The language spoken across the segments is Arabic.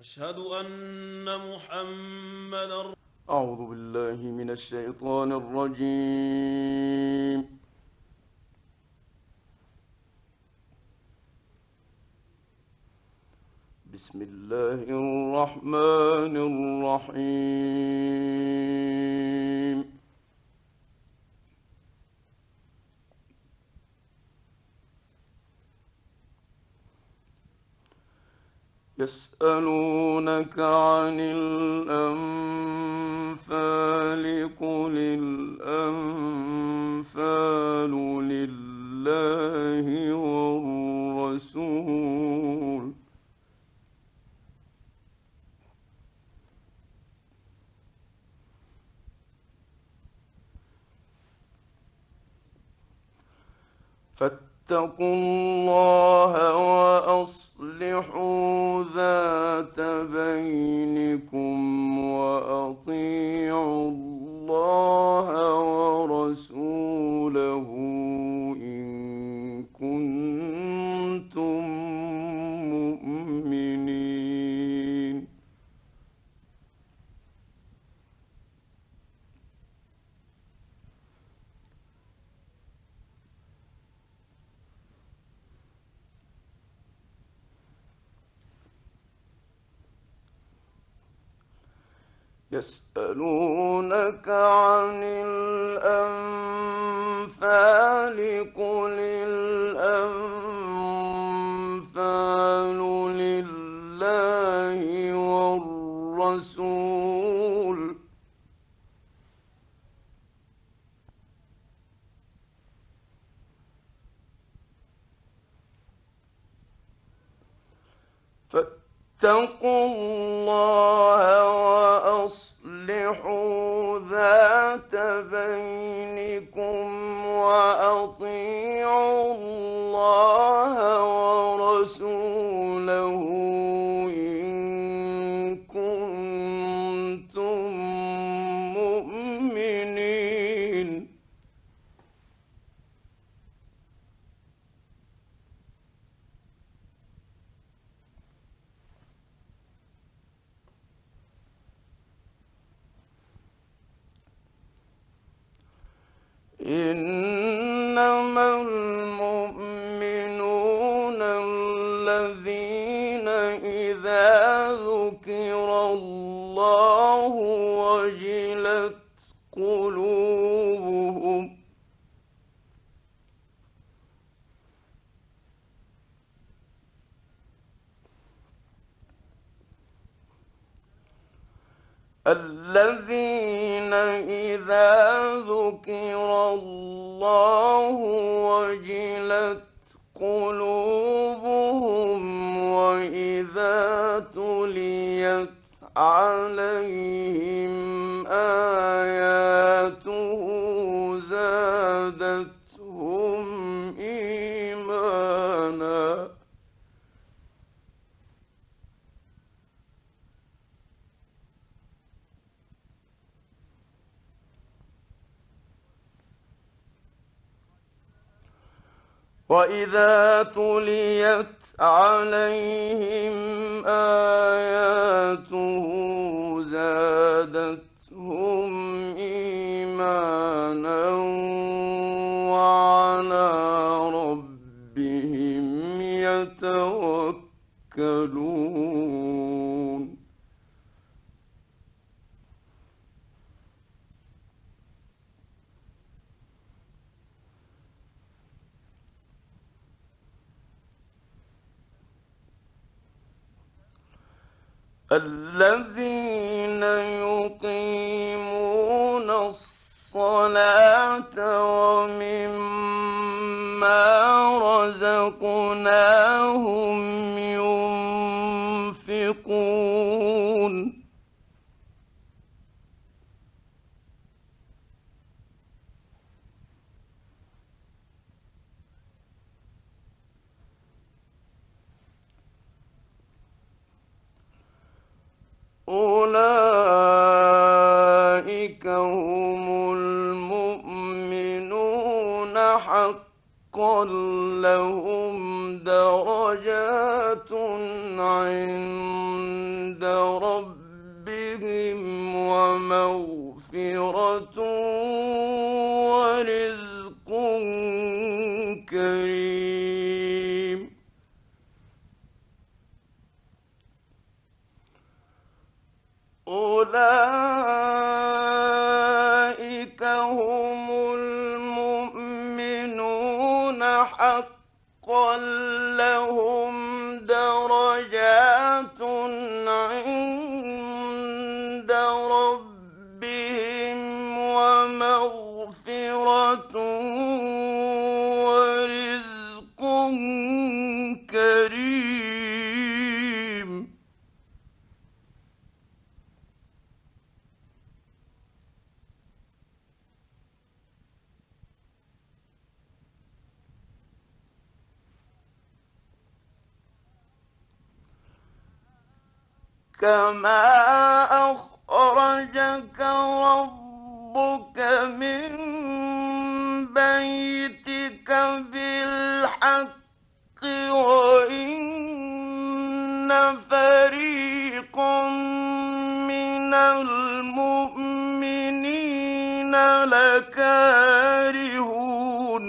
أشهد أن محمدا. أعوذ بالله من الشيطان الرجيم. بسم الله الرحمن الرحيم. يسألونك عن الأنفال قل الأنفال لله والرسول فاتقوا الله وأصلحوا ذات بينكم وأطيعوا الله ورسوله إن كنتم مؤمنين. يسألونك عن الأنفال قل الأنفال لله والرسول فاتقوا الله وأصلحوا ذات بينكم وأطيعوا الله ورسوله إن كنتم مؤمنين. إنما المؤمنون الذين إذا ذكر الله وجلت قلوبهم الذين إذا ذكر الله وجلت قلوبهم وإذا تليت عليهم آياته زادتهم إيمانا. وإذا تليت عليهم آياته زادتهم إيمانا وعلى ربهم يتوكلون. الذين يقيمون الصلاة ومما رزقناهم ينفقون. أولئك هم المؤمنون حقا لهم درجات عند درجات عند ربهم ومغفرة ورزق كريم. كما أخرجك ربك من بيتك بالحق وإن فريقا من المؤمنين لكارهون.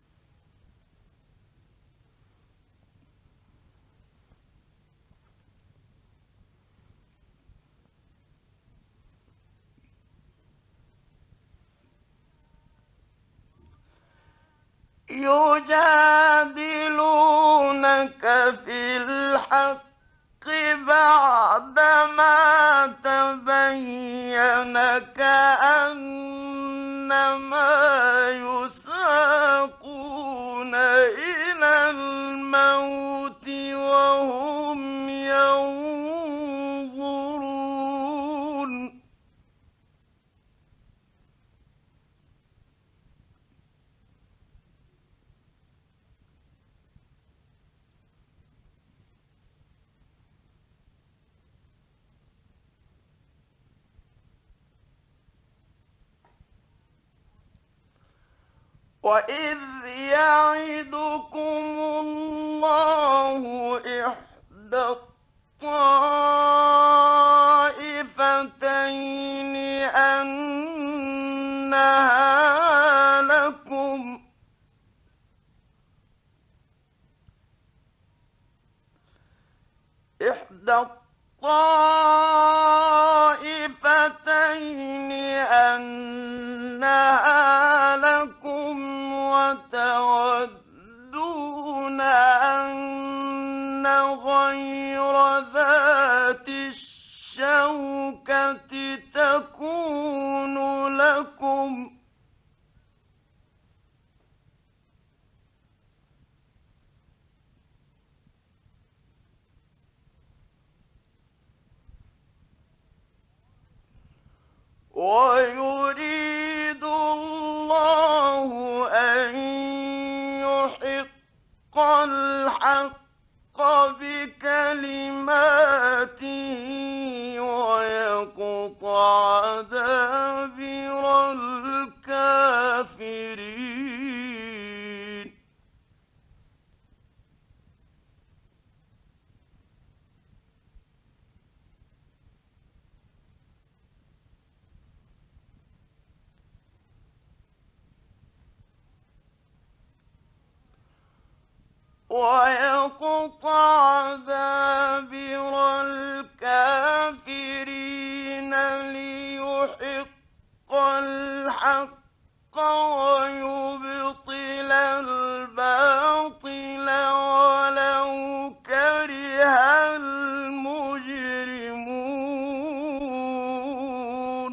يجادلونك في الحق بعدما تبين كأنما يساقون إلى الموت وهم ينظرون. وإذ يعدكم الله إحدى الطائفتين أنها لكم إحدى الطائفتين أنها لكم وتودون أن غير ذات الشوكة تكون لكم ويريد الله أن يحق الحق بكلماته ويقطع دابر الكافرين. ويقطع دابر الكافرين ليحق الحق ويبطل الباطل ولو كره المجرمون.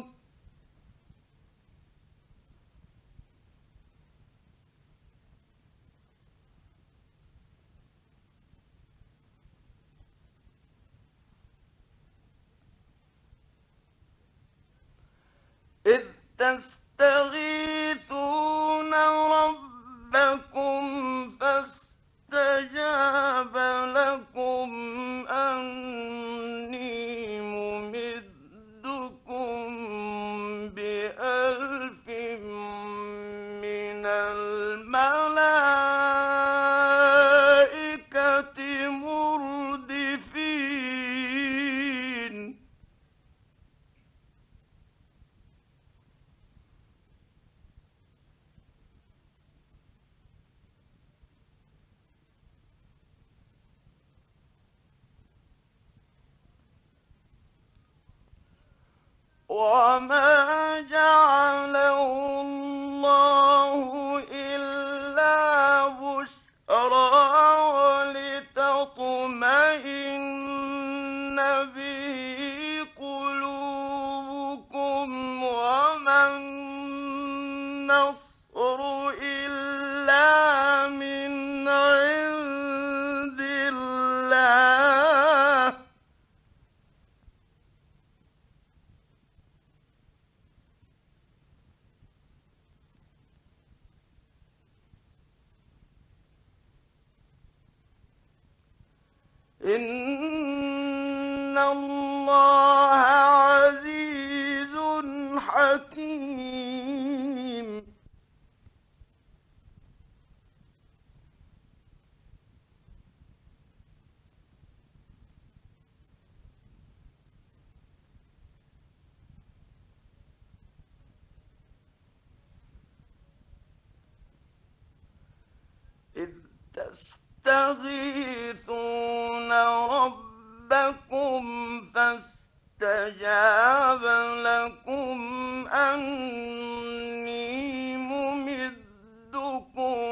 إذ تستغيثون ربكم فاستجاب لكم أني ممدكم بألف من الملائكة مردفين. وما جعله الله إلا بشرى ولتطمئن به قلوبكم وما النصر إلا من عند الله إن الله عزيز حكيم إذ تستغيثون ربكم فاستجاب لكم أني ممدكم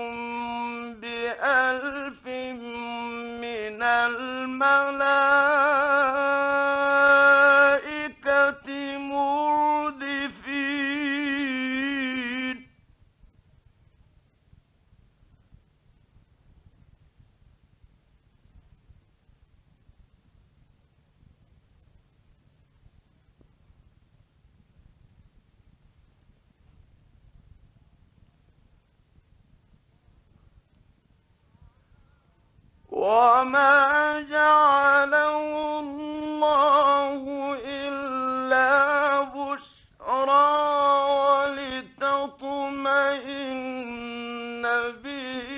بألف من الملائكة مردفين وما جعله الله إلا بشرى ولتطمئن به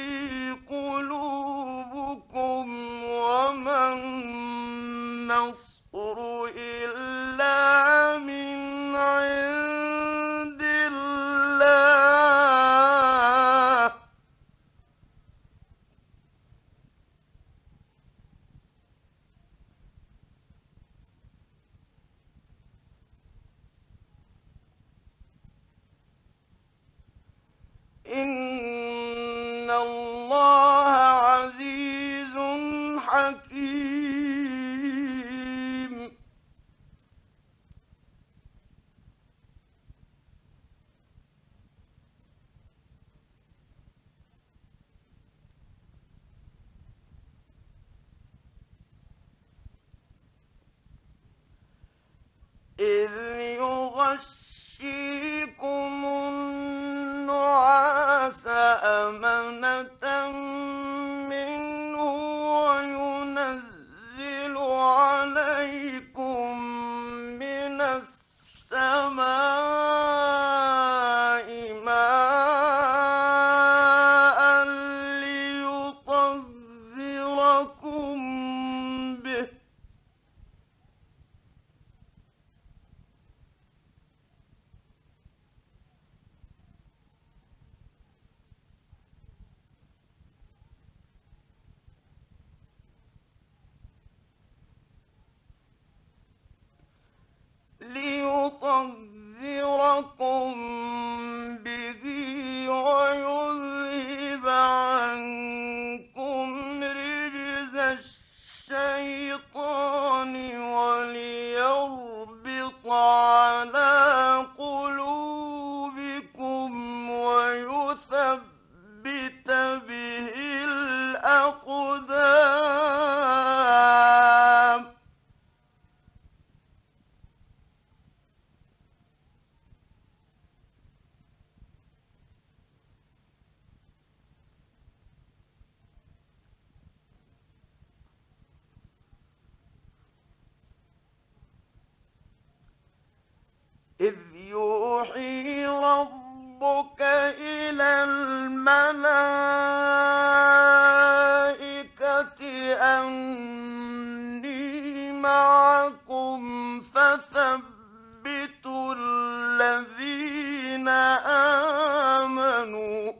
قلوبكم وما النصر إلا من عند الله إن الله عزيز حكيم إذ يغشيكم النعاس أمنة منه وينزل عليكم من السماء ماء ليطهركم به ويذهب عنكم رجز الشيطان وليربط على قلوبكم ويثبت به الأقدام إذ يوحي ربك إلى الملائكة أني معكم فثبتوا الذين آمنوا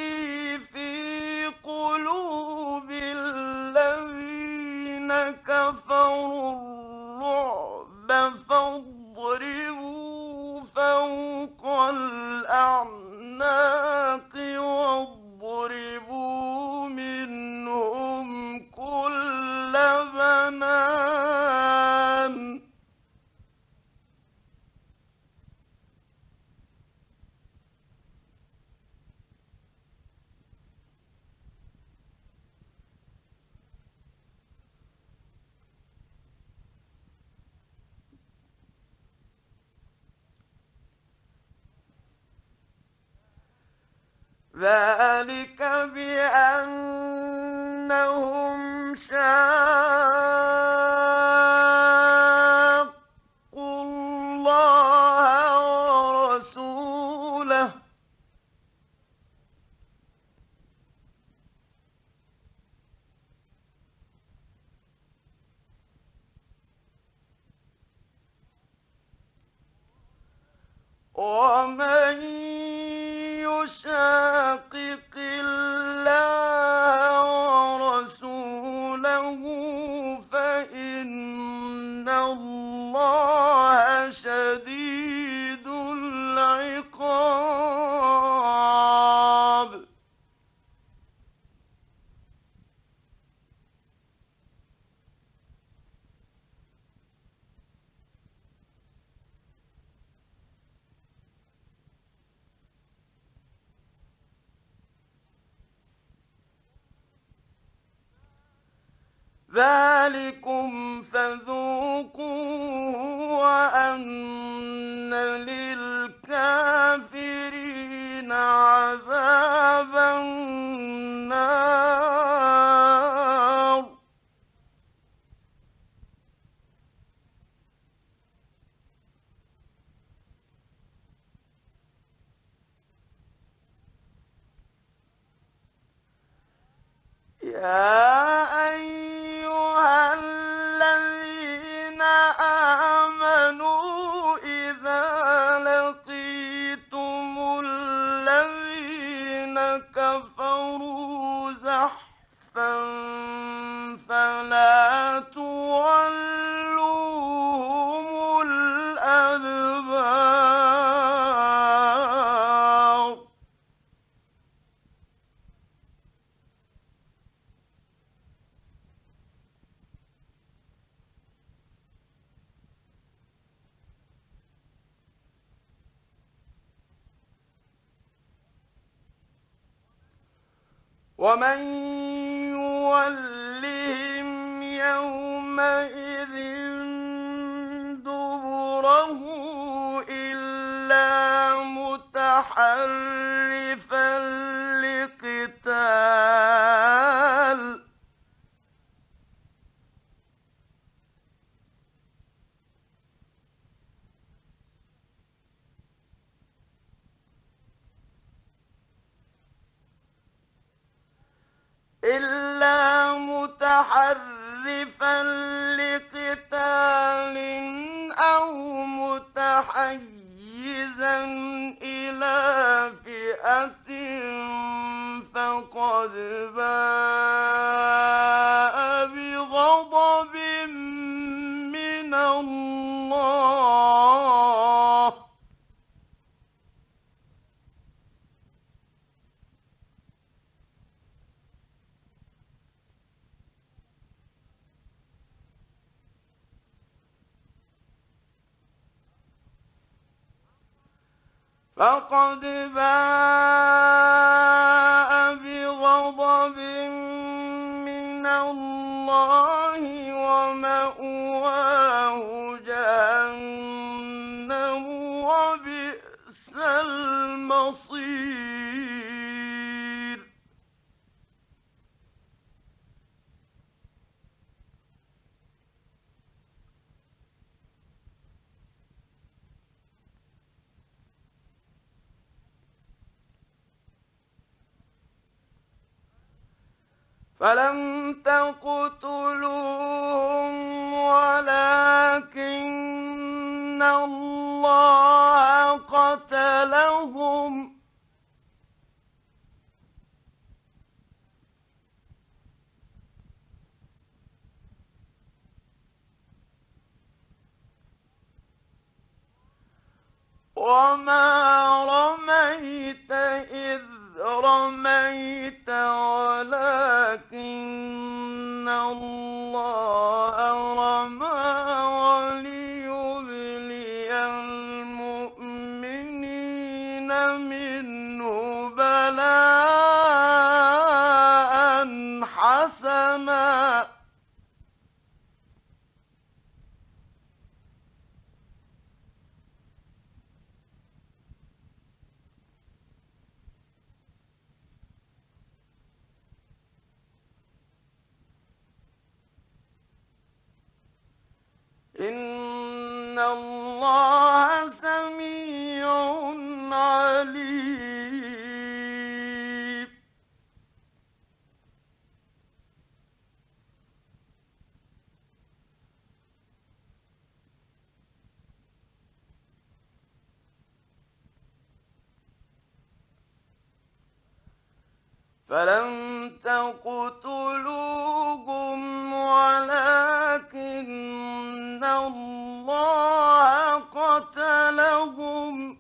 سألقي في قلوب الذين كفروا الحنان ذلك بأنهم شاقوا الله ورسوله ومن يشاقق الله ورسوله فإن الله شديد العقاب ذلكم فذوقوه وأن للكافرين عذاب النار يا أيها الذين آمنوا إذا لقيتم الذين كفروا زحفا فلا تولوهم الأدبار ومن يولهم يومئذ دبره إلا متحرفا لقتال أو متحيزا إلى فئة فقد باء بغضب من الله فقد باء بغضب من الله ومأواه جهنم وبئس المصير فلم تقتلوهم ولكن الله قتلهم وما رميت إذ رميت ولكن الله الله سميع عليم. فلم تقتلوهم ولكن الله قتلهم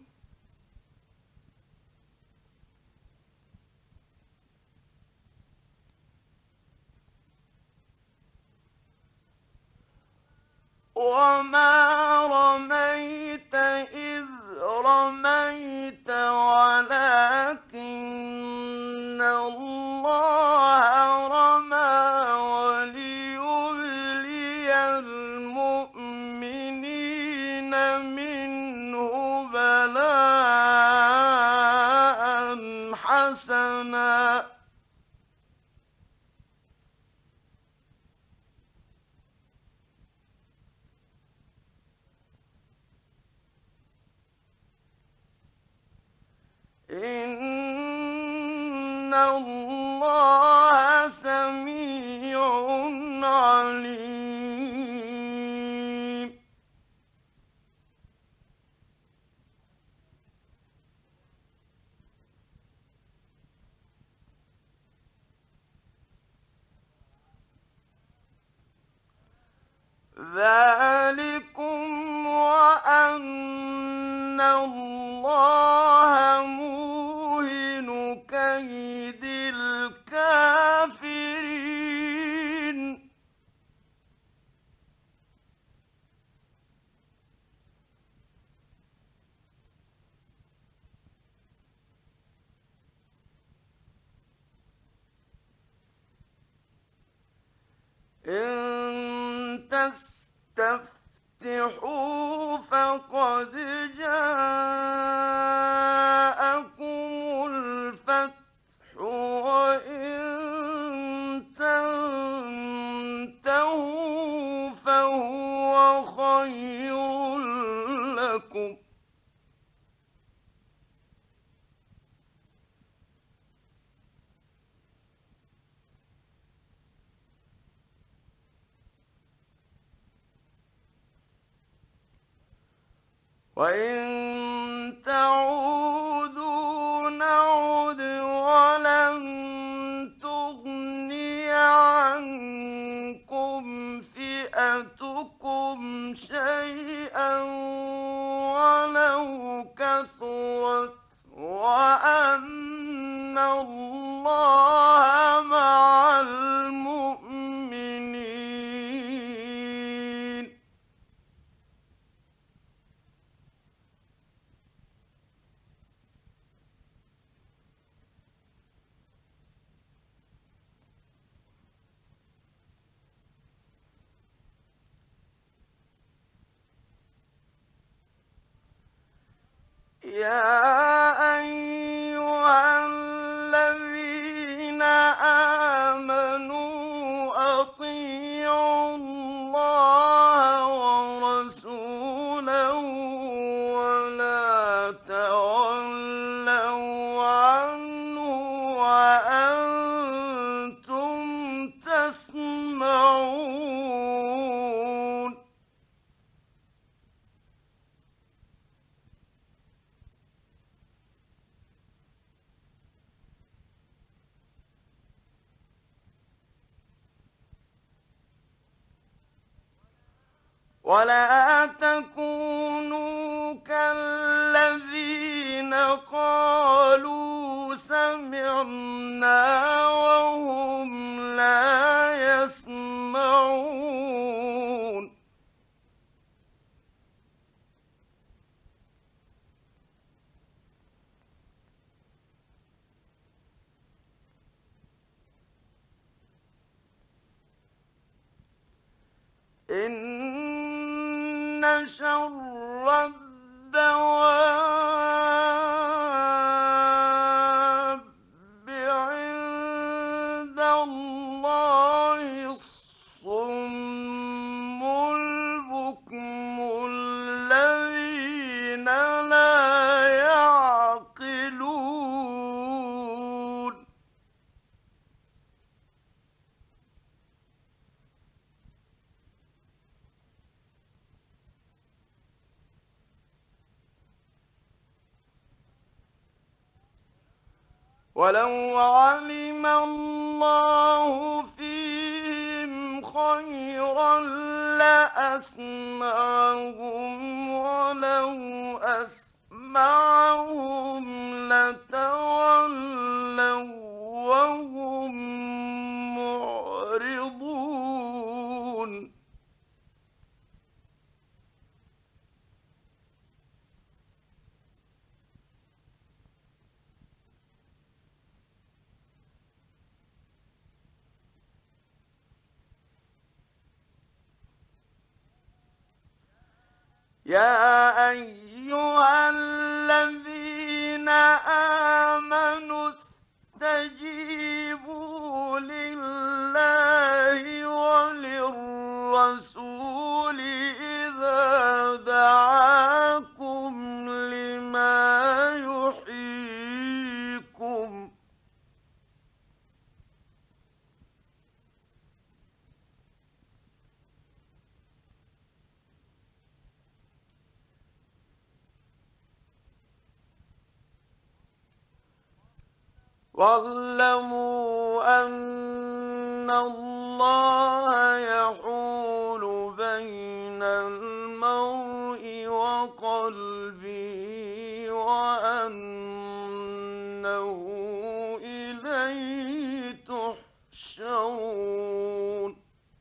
وما رميت إذ رميت ولكن الله رمى وليبلي المؤمنين منه بلاء حسنا إن الله سميع عليم. ذلكم وأن الله موهن كيد الكافرين. إن تستفتحوا فقد جاءكم الفتح وإن تنتهوا فهو خير لكم وإن تعودوا نعد ولن تغني عنكم فئتكم شيئا ولو كثرت وأن الله مع المؤمنين. يا أيها الذين آمنوا أطيعوا الله ورسوله ولا تولوا عنه وأنتم تسمعون. ولا تكونوا كالذين قالوا سمعنا وهم لا يسمعون. إن شر الدواب عند الله الصم البكم ولو علم الله فيهم خيرا لأسمعهم ولو أسمعهم لتولوا وهم معرضون يا أيها الذين آمنوا استجيبوا لله وللرسول إذا دعاكم لما يحييكم واعلموا أن الله يحول بين المرء وقلبه وأنه إليه تحشرون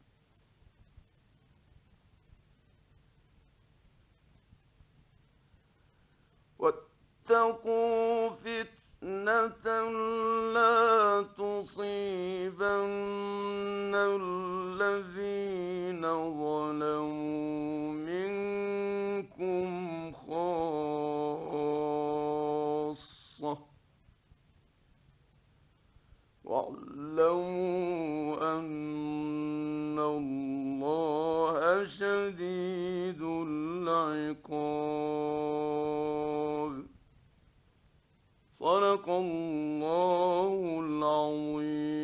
واتقوا فتنة لا تصيبن الذين ظلموا منكم خاصة واعلموا أن الله شديد العقاب. صدق الله العظيم.